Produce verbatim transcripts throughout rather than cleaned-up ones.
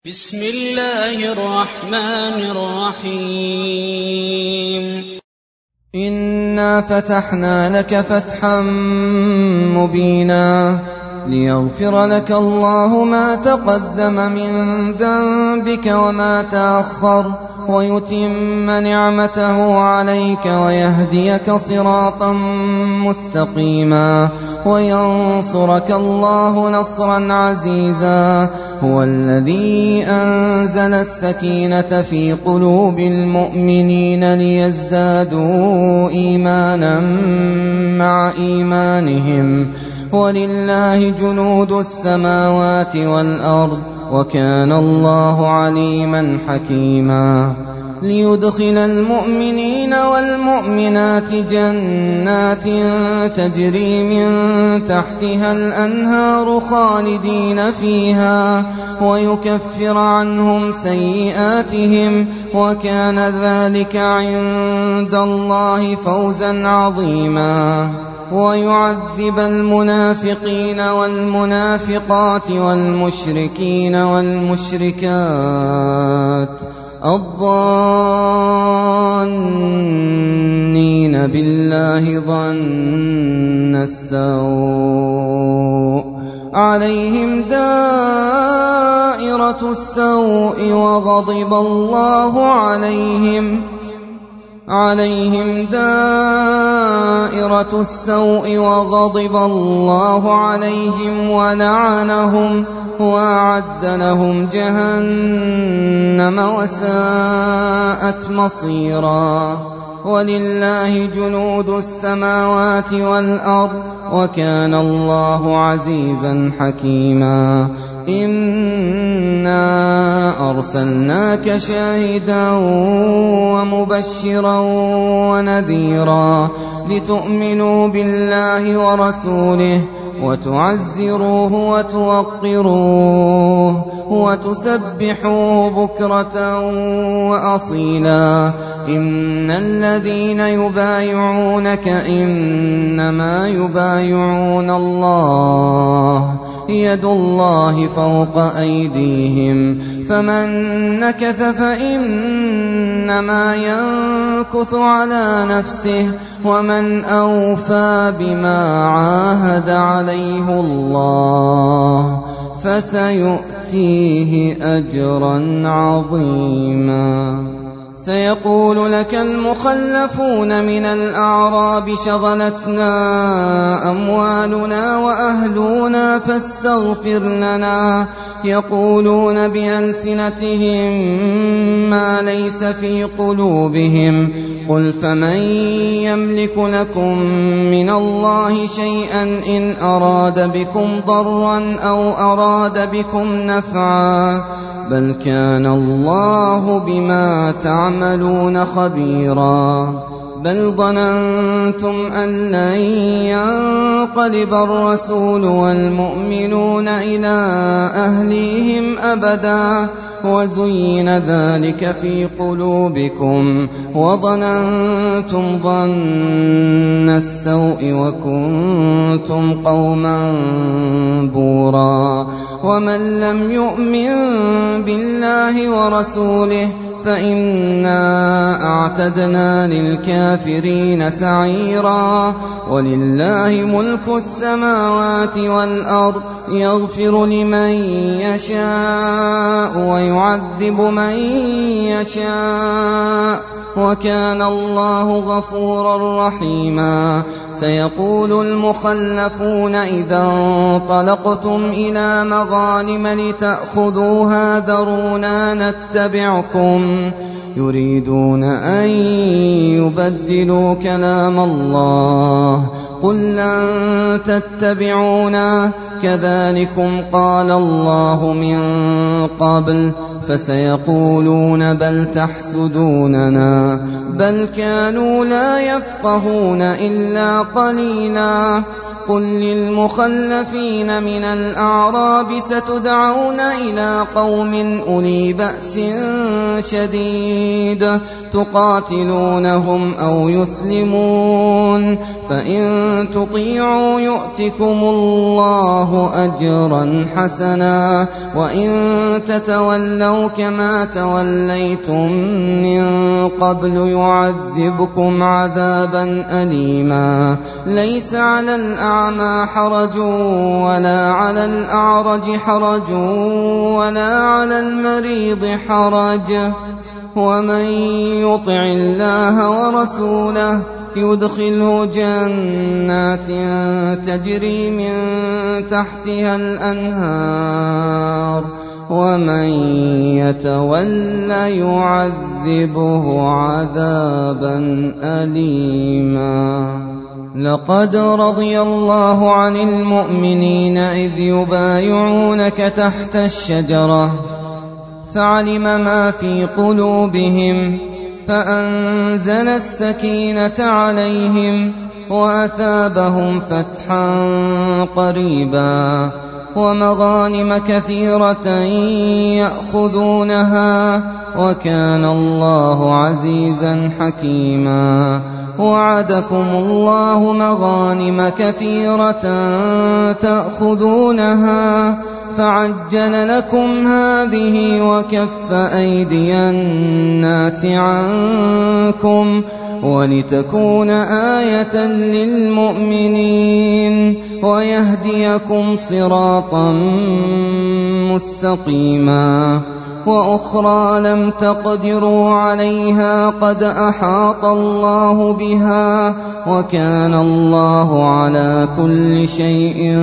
بسم الله الرحمن الرحيم إنا فتحنا لك فتحا مبينا ليغفر لك الله ما تقدم من ذنبك وما تأخر ويتم نعمته عليك ويهديك صراطا مستقيما وينصرك الله نصرا عزيزا. هو الذي أنزل السكينة في قلوب المؤمنين ليزدادوا إيمانا مع إيمانهم ولله جنود السماوات والأرض وكان الله عليما حكيما. ليدخل المؤمنين والمؤمنات جنات تجري من تحتها الأنهار خالدين فيها ويكفر عنهم سيئاتهم وكان ذلك عند الله فوزا عظيما. ويعذب المنافقين والمنافقات والمشركين والمشركات الظانين بالله ظن السوء عليهم دائرة السوء وغضب الله عليهم عليهم دائرة السوء وغضب الله عليهم ولعنهم وأعد لهم جهنم وساءت مصيرا. ولله جنود السماوات والأرض وكان الله عزيزا حكيما. إنا أرسلناك شاهدا ومبشرا ونذيرا لتؤمنوا بالله ورسوله وتعزروه وتوقروه وتسبحوه بكرة وأصيلا. إن الذين يبايعونك إنما يبايعون الله يد الله فوق أيديهم فمن نكث فإنما ينكث على نفسه ومن أوفى بما عاهد عليه الله فسيؤتيه أجرا عظيما. سيقول لك المخلفون من الأعراب شغلتنا أموالنا وأهلنا فاستغفر لنا يقولون بألسنتهم ما ليس في قلوبهم قل فمن يملك لكم من الله شيئا إن أراد بكم ضرا أو أراد بكم نفعا بل كان الله بما تعملون خبيرا. بل ظننتم أن لن ينقلب الرسول والمؤمنون إلى أهليهم أبدا وزين ذلك في قلوبكم وظننتم ظن السوء وكنتم قوما بورا. ومن لم يؤمن بالله ورسوله فإنا أعتدنا للكافرين سعيرا. ولله ملك السماوات والأرض يغفر لمن يشاء ويعذب من يشاء وكان الله غفورا رحيما. سيقول المخلفون إذا انطلقتم إلى مغانم لتأخذوها ذرونا نتبعكم يريدون أن يبدلوا كلام الله قل لن تتبعونا كذلكم قال الله من قبل فسيقولون بل تحسدوننا بل كانوا لا يفقهون إلا قليلا. قل للمخلفين من الأعراب ستدعون إلى قوم أولي بأس شديد تقاتلونهم أو يسلمون فإن تطيعوا يؤتكم الله أجرا حسنا وإن تتولوا كما توليتم من قبل يعذبكم عذابا أليما ليس على الأعمى حرج ولا على الأعرج حرج ولا على المريض حرج ومن يطع الله ورسوله يدخله جنات تجري من تحتها الأنهار ومن يتولى يعذبه عذابا أليما لقد رضي الله عن المؤمنين إذ يبايعونك تحت الشجرة فعلم ما في قلوبهم فأنزل السكينة عليهم وأثابهم فتحا قريبا ومغانم كثيرة يأخذونها وكان الله عزيزا حكيما وعدكم الله مغانم كثيرة تأخذونها فعجل لكم هذه وكف أيدي الناس عنكم ولتكون آية للمؤمنين ويهديكم صراطا مستقيما وأخرى لم تقدروا عليها قد أحاط الله بها وكان الله على كل شيء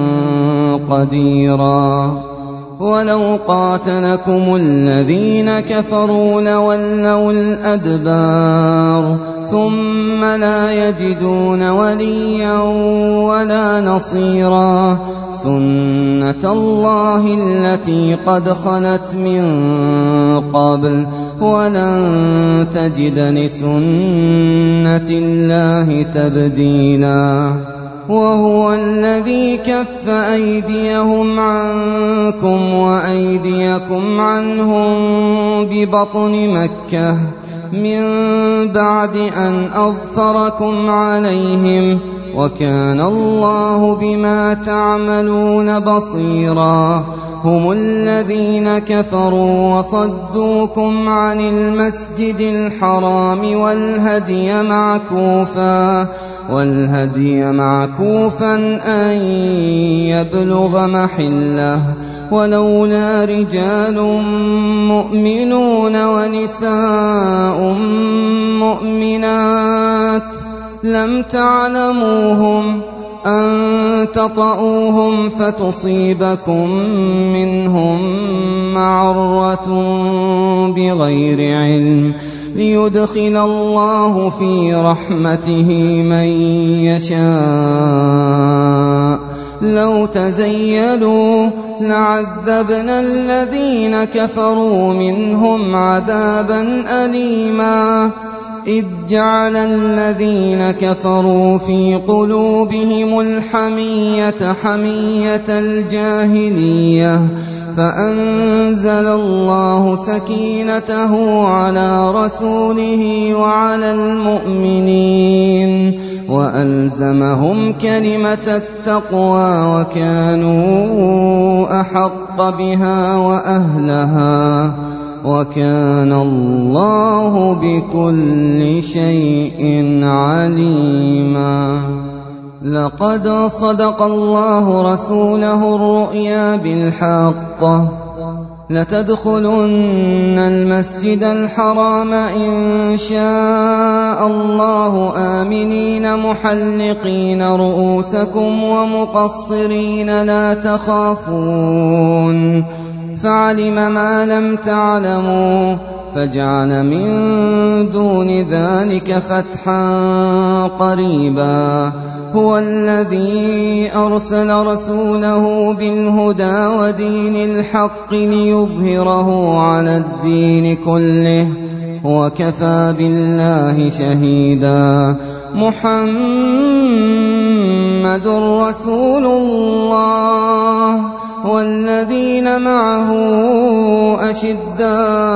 قديرا ولو قاتلكم الذين كفروا لولوا الأدبار ثم لا يجدون وليا ولا نصيرا سنة الله التي قد خلت من قبل ولن تجد لسنة الله تبديلا وهو الذي كف أيديهم عنكم وأيديكم عنهم ببطن مكة من بعد أن أظفركم عليهم وكان الله بما تعملون بصيرا هم الذين كفروا وصدوكم عن المسجد الحرام والهدي معكوفا والهدي معكوفا أن يبلغ محله ولولا رجال مؤمنون ونساء مؤمنات لم تعلموهم أن تطؤوهم فتصيبكم منهم معرة بغير علم ليدخل الله في رحمته من يشاء لو تزيلوا لعذبنا الذين كفروا منهم عذابا أليما إذ جعل الذين كفروا في قلوبهم الحمية حمية الجاهلية فأنزل الله سكينته على رسوله وعلى المؤمنين وألزمهم كلمة التقوى وكانوا أحق بها وأهلها وكان الله بكل شيء عليما لقد صدق الله رسوله الرؤيا بالحق لتدخلن المسجد الحرام إن شاء الله آمنين محلقين رؤوسكم ومقصرين لا تخافون فعلم ما لم تعلموا فجعل من دون ذلك فتحا قريبا هو الذي أرسل رسوله بالهدى ودين الحق ليظهره على الدين كله وكفى بالله شهيدا محمد رسول الله والذين معه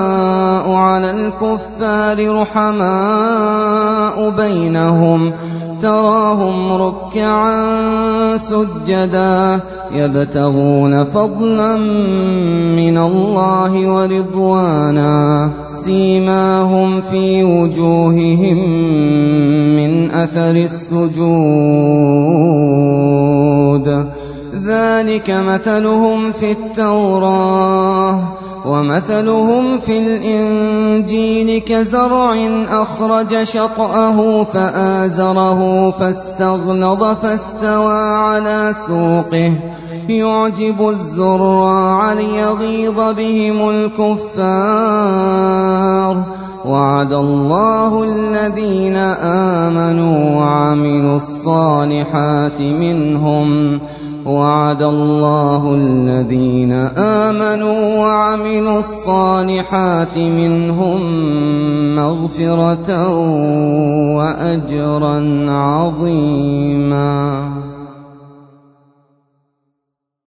أشداء على الكفار رحماء بينهم تراهم ركعا سجدا يبتغون فضلا من الله ورضوانا سيماهم في وجوههم من أثر السجود ذلك مثلهم في التوراة ومثلهم في الإنجيل كزرع أخرج شطأه فآزره فاستغلظ فاستوى على سوقه يعجب الزراع ليغيظ بهم الكفار وعد الله الذين آمنوا وعملوا الصالحات منهم وعد الله الذين آمنوا وعملوا الصالحات منهم مغفرة وأجرا عظيما.